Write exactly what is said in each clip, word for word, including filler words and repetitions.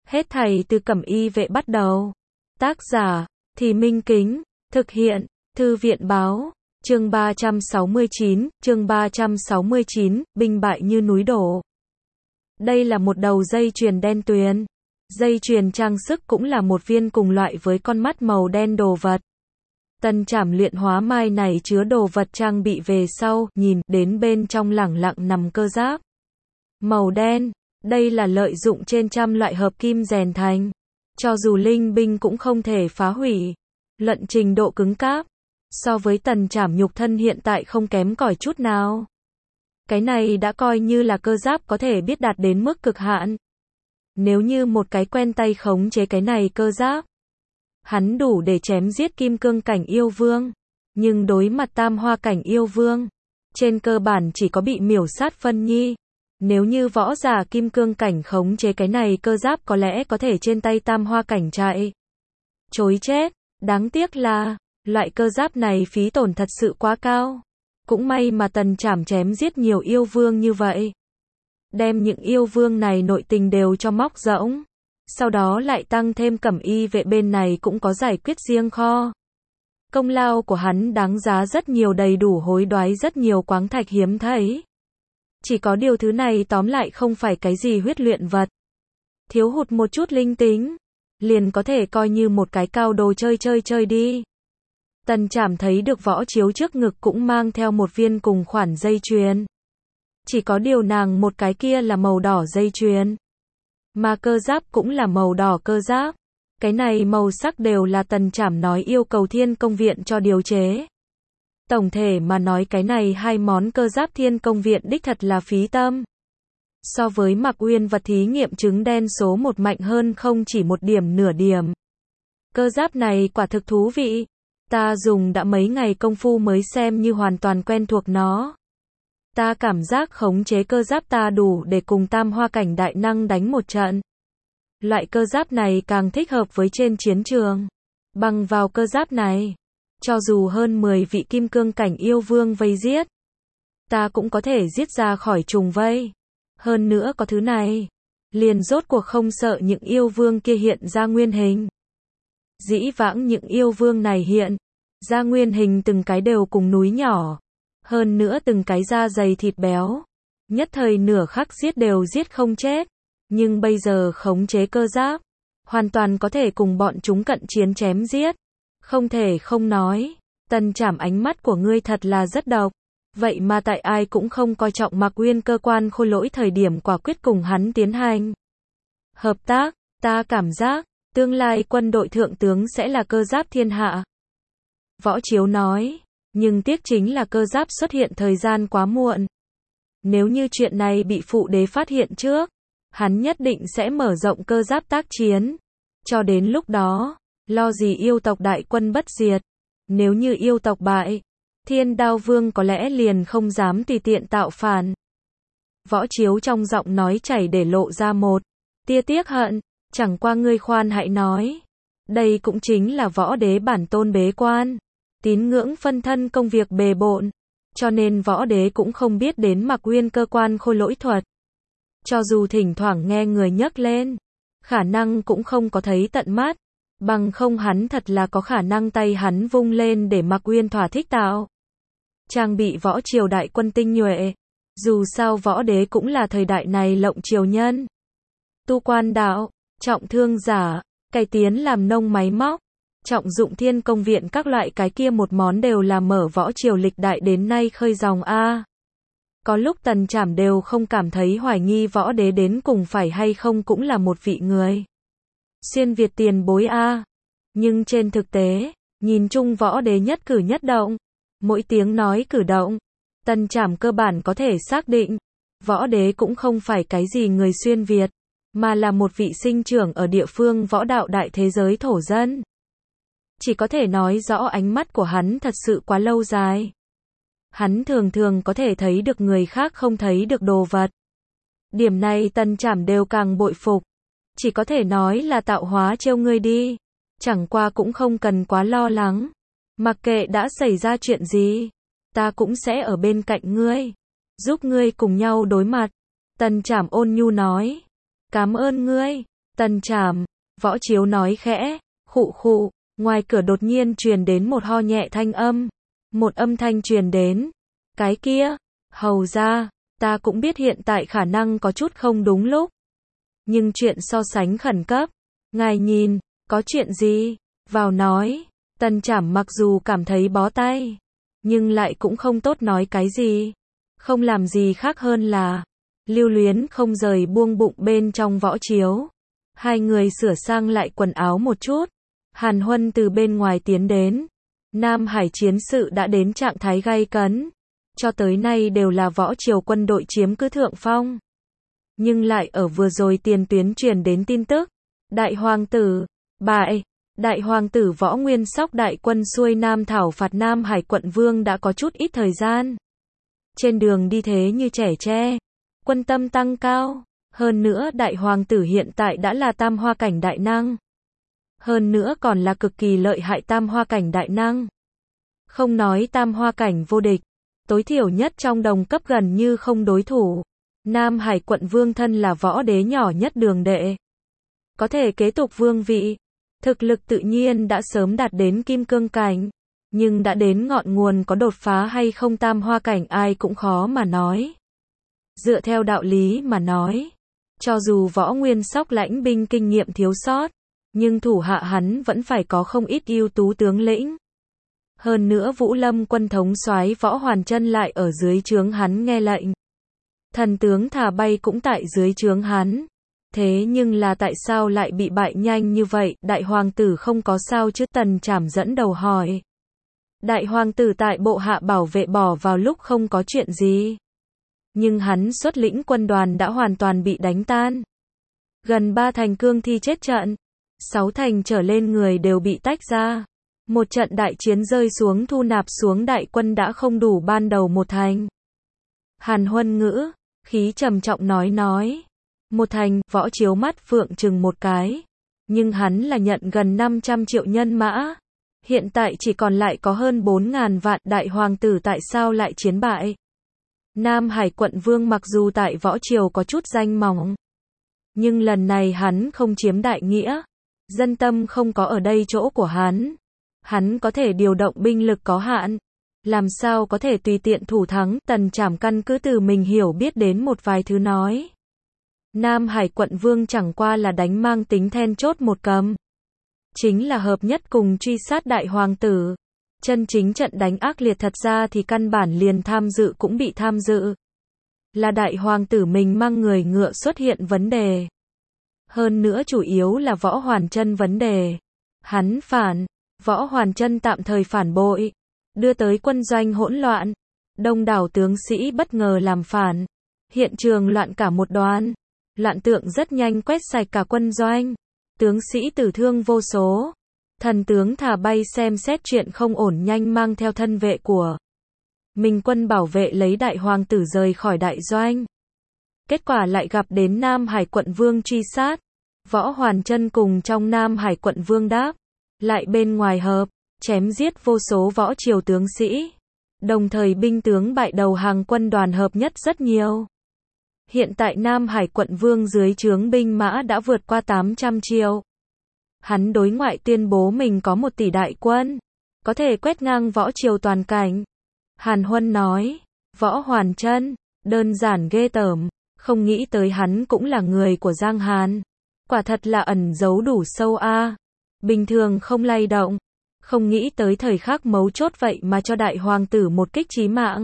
Hết thảy từ Cẩm Y Vệ bắt đầu. Tác giả, Thì Minh Kính, thực hiện, Thư viện báo, chương ba trăm sáu mươi chín, chương ba trăm sáu mươi chín, binh bại như núi đổ. Đây là một đầu dây chuyền đen tuyền. Dây chuyền trang sức cũng là một viên cùng loại với con mắt màu đen đồ vật. Tần Trảm luyện hóa mai này chứa đồ vật trang bị về sau, nhìn đến bên trong lẳng lặng nằm cơ giáp. Màu đen, đây là lợi dụng trên trăm loại hợp kim rèn thành. Cho dù linh binh cũng không thể phá hủy. Luận trình độ cứng cáp, so với Tần Trảm nhục thân hiện tại không kém cỏi chút nào. Cái này đã coi như là cơ giáp có thể biết đạt đến mức cực hạn. Nếu như một cái quen tay khống chế cái này cơ giáp, hắn đủ để chém giết kim cương cảnh yêu vương. Nhưng đối mặt tam hoa cảnh yêu vương, trên cơ bản chỉ có bị miểu sát phân nhi. Nếu như võ giả kim cương cảnh khống chế cái này cơ giáp có lẽ có thể trên tay tam hoa cảnh chạy chối chết. Đáng tiếc là, loại cơ giáp này phí tổn thật sự quá cao. Cũng may mà Tần Trảm chém giết nhiều yêu vương như vậy. Đem những yêu vương này nội tình đều cho móc rỗng. Sau đó lại tăng thêm Cẩm Y Vệ bên này cũng có giải quyết riêng kho. Công lao của hắn đáng giá rất nhiều, đầy đủ hối đoái rất nhiều quáng thạch hiếm thấy. Chỉ có điều thứ này tóm lại không phải cái gì huyết luyện vật. Thiếu hụt một chút linh tính, liền có thể coi như một cái cao đồ chơi chơi chơi đi. Tần Trảm thấy được Võ Chiếu trước ngực cũng mang theo một viên cùng khoản dây chuyền. Chỉ có điều nàng một cái kia là màu đỏ dây chuyền. Mà cơ giáp cũng là màu đỏ cơ giáp. Cái này màu sắc đều là Tần Trảm nói yêu cầu Thiên Công Viện cho điều chế. Tổng thể mà nói cái này hai món cơ giáp Thiên Công Viện đích thật là phí tâm. So với Mạc Uyên vật thí nghiệm trứng đen số một mạnh hơn không chỉ một điểm nửa điểm. Cơ giáp này quả thực thú vị. Ta dùng đã mấy ngày công phu mới xem như hoàn toàn quen thuộc nó. Ta cảm giác khống chế cơ giáp ta đủ để cùng tam hoa cảnh đại năng đánh một trận. Loại cơ giáp này càng thích hợp với trên chiến trường. Bằng vào cơ giáp này, cho dù hơn mười vị kim cương cảnh yêu vương vây giết, ta cũng có thể giết ra khỏi trùng vây. Hơn nữa có thứ này, liền rốt cuộc không sợ những yêu vương kia hiện ra nguyên hình. Dĩ vãng những yêu vương này hiện ra nguyên hình từng cái đều cùng núi nhỏ. Hơn nữa từng cái da dày thịt béo. Nhất thời nửa khắc giết đều giết không chết. Nhưng bây giờ khống chế cơ giáp, hoàn toàn có thể cùng bọn chúng cận chiến chém giết. Không thể không nói, Tần Trảm ánh mắt của ngươi thật là rất độc. Vậy mà tại ai cũng không coi trọng Mạc Uyên cơ quan khôi lỗi thời điểm quả quyết cùng hắn tiến hành hợp tác. Ta cảm giác, tương lai quân đội thượng tướng sẽ là cơ giáp thiên hạ. Võ Chiếu nói, nhưng tiếc chính là cơ giáp xuất hiện thời gian quá muộn. Nếu như chuyện này bị phụ đế phát hiện trước, hắn nhất định sẽ mở rộng cơ giáp tác chiến. Cho đến lúc đó, lo gì yêu tộc đại quân bất diệt. Nếu như yêu tộc bại, Thiên Đao Vương có lẽ liền không dám tùy tiện tạo phản. Võ Chiếu trong giọng nói chảy để lộ ra một tia tiếc hận. Chẳng qua ngươi khoan hãy nói, đây cũng chính là võ đế bản tôn bế quan, tín ngưỡng phân thân công việc bề bộn, cho nên võ đế cũng không biết đến Mạc Uyên cơ quan khôi lỗi thuật. Cho dù thỉnh thoảng nghe người nhắc lên, khả năng cũng không có thấy tận mắt, bằng không hắn thật là có khả năng tay hắn vung lên để Mạc Uyên thỏa thích tạo trang bị võ triều đại quân tinh nhuệ. Dù sao võ đế cũng là thời đại này lộng triều nhân, tu quan đạo, trọng thương giả, cải tiến làm nông máy móc, trọng dụng Thiên Công Viện các loại cái kia một món đều là mở võ triều lịch đại đến nay khơi dòng a. Có lúc Tần Trảm đều không cảm thấy hoài nghi võ đế đến cùng phải hay không cũng là một vị người xuyên Việt tiền bối a. Nhưng trên thực tế, nhìn chung võ đế nhất cử nhất động, mỗi tiếng nói cử động, Tần Trảm cơ bản có thể xác định, võ đế cũng không phải cái gì người xuyên Việt, mà là một vị sinh trưởng ở địa phương võ đạo đại thế giới thổ dân. Chỉ có thể nói rõ ánh mắt của hắn thật sự quá lâu dài. Hắn thường thường có thể thấy được người khác không thấy được đồ vật. Điểm này Tần Trảm đều càng bội phục. Chỉ có thể nói là tạo hóa trêu ngươi đi. Chẳng qua cũng không cần quá lo lắng. Mặc kệ đã xảy ra chuyện gì, ta cũng sẽ ở bên cạnh ngươi, giúp ngươi cùng nhau đối mặt. Tần Trảm ôn nhu nói. Cảm ơn ngươi. Tần Trảm, Võ Chiếu nói khẽ, khụ khụ, ngoài cửa đột nhiên truyền đến một ho nhẹ thanh âm. Một âm thanh truyền đến. Cái kia, hầu ra, ta cũng biết hiện tại khả năng có chút không đúng lúc. Nhưng chuyện so sánh khẩn cấp. Ngài nhìn, có chuyện gì? Vào nói. Tần Trảm mặc dù cảm thấy bó tay, nhưng lại cũng không tốt nói cái gì. Không làm gì khác hơn là lưu luyến không rời buông bụng bên trong Võ Chiếu. Hai người sửa sang lại quần áo một chút. Hàn Huân từ bên ngoài tiến đến. Nam Hải chiến sự đã đến trạng thái gay cấn. Cho tới nay đều là Võ Triều quân đội chiếm cứ thượng phong. Nhưng lại ở vừa rồi tiền tuyến truyền đến tin tức. Đại hoàng tử, bại. Đại hoàng tử Võ Nguyên Sóc đại quân xuôi Nam thảo phạt Nam Hải quận vương đã có chút ít thời gian. Trên đường đi thế như trẻ tre. Quân tâm tăng cao. Hơn nữa đại hoàng tử hiện tại đã là tam hoa cảnh đại năng. Hơn nữa còn là cực kỳ lợi hại tam hoa cảnh đại năng. Không nói tam hoa cảnh vô địch. Tối thiểu nhất trong đồng cấp gần như không đối thủ. Nam Hải quận vương thân là võ đế nhỏ nhất đường đệ. Có thể kế tục vương vị. Thực lực tự nhiên đã sớm đạt đến kim cương cảnh. Nhưng đã đến ngọn nguồn có đột phá hay không tam hoa cảnh ai cũng khó mà nói. Dựa theo đạo lý mà nói. Cho dù Võ Nguyên Sóc lãnh binh kinh nghiệm thiếu sót. Nhưng thủ hạ hắn vẫn phải có không ít ưu tú tướng lĩnh. Hơn nữa Vũ Lâm quân thống soái Võ Hoàn Chân lại ở dưới trướng hắn nghe lệnh. Thần tướng thả bay cũng tại dưới trướng hắn. Thế nhưng là tại sao lại bị bại nhanh như vậy? Đại hoàng tử không có sao chứ? Tần Trảm dẫn đầu hỏi. Đại hoàng tử tại bộ hạ bảo vệ bỏ vào lúc không có chuyện gì. Nhưng hắn xuất lĩnh quân đoàn đã hoàn toàn bị đánh tan. Gần ba thành cương thi chết trận. Sáu thành trở lên người đều bị tách ra. Một trận đại chiến rơi xuống thu nạp xuống đại quân đã không đủ ban đầu một thành. Hàn Huân ngữ, khí trầm trọng nói nói. Một thành, Võ Chiếu mắt phượng chừng một cái. Nhưng hắn là nhận gần năm trăm triệu nhân mã. Hiện tại chỉ còn lại có hơn bốn ngàn vạn. Đại hoàng tử tại sao lại chiến bại? Nam Hải quận vương mặc dù tại Võ Triều có chút danh mỏng. Nhưng lần này hắn không chiếm đại nghĩa. Dân tâm không có ở đây chỗ của hắn. Hắn có thể điều động binh lực có hạn. Làm sao có thể tùy tiện thủ thắng? Tần Trảm căn cứ từ mình hiểu biết đến một vài thứ nói. Nam Hải quận vương chẳng qua là đánh mang tính then chốt một cầm. Chính là hợp nhất cùng truy sát đại hoàng tử. Chân chính trận đánh ác liệt thật ra thì căn bản liền tham dự cũng bị tham dự. Là đại hoàng tử mình mang người ngựa xuất hiện vấn đề. Hơn nữa chủ yếu là Võ Hoàn Chân vấn đề. Hắn phản, Võ Hoàn Chân tạm thời phản bội, đưa tới quân doanh hỗn loạn. Đông đảo tướng sĩ bất ngờ làm phản. Hiện trường loạn cả một đoàn. Loạn tượng rất nhanh quét sạch cả quân doanh. Tướng sĩ tử thương vô số. Thần tướng thả bay xem xét chuyện không ổn nhanh mang theo thân vệ của mình quân bảo vệ lấy đại hoàng tử rời khỏi đại doanh. Kết quả lại gặp đến Nam Hải quận vương truy sát. Võ Hoàn Chân cùng trong Nam Hải quận vương đáp. Lại bên ngoài hợp, chém giết vô số võ triều tướng sĩ. Đồng thời binh tướng bại đầu hàng quân đoàn hợp nhất rất nhiều. Hiện tại Nam Hải quận vương dưới trướng binh mã đã vượt qua tám trăm triệu. Hắn đối ngoại tuyên bố mình có một tỷ đại quân. Có thể quét ngang võ triều toàn cảnh. Hàn Huân nói. Võ Hoàn Chân, đơn giản ghê tởm. Không nghĩ tới hắn cũng là người của Giang Hàn. Quả thật là ẩn giấu đủ sâu a. Bình thường không lay động. Không nghĩ tới thời khắc mấu chốt vậy mà cho đại hoàng tử một kích chí mạng.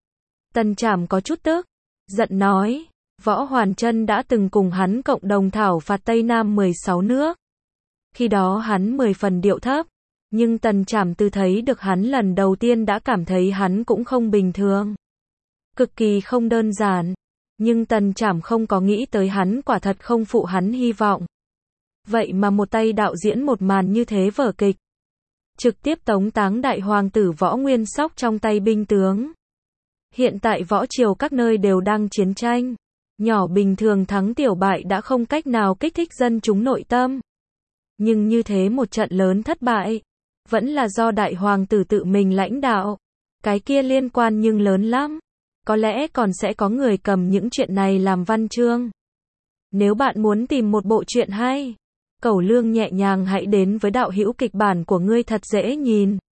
Tần Trảm có chút tức. Giận nói. Võ Hoàn Chân đã từng cùng hắn cộng đồng thảo phạt Tây Nam mười sáu nước. Khi đó hắn mười phần điệu thấp. Nhưng Tần Trảm từ thấy được hắn lần đầu tiên đã cảm thấy hắn cũng không bình thường. Cực kỳ không đơn giản. Nhưng Tần Trảm không có nghĩ tới hắn quả thật không phụ hắn hy vọng. Vậy mà một tay đạo diễn một màn như thế vở kịch. Trực tiếp tống táng đại hoàng tử Võ Nguyên Sóc trong tay binh tướng. Hiện tại võ triều các nơi đều đang chiến tranh. Nhỏ bình thường thắng tiểu bại đã không cách nào kích thích dân chúng nội tâm. Nhưng như thế một trận lớn thất bại. Vẫn là do đại hoàng tử tự mình lãnh đạo. Cái kia liên quan nhưng lớn lắm. Có lẽ còn sẽ có người cầm những chuyện này làm văn chương. Nếu bạn muốn tìm một bộ truyện hay, cẩu lương nhẹ nhàng hãy đến với đạo hữu kịch bản của ngươi thật dễ nhìn.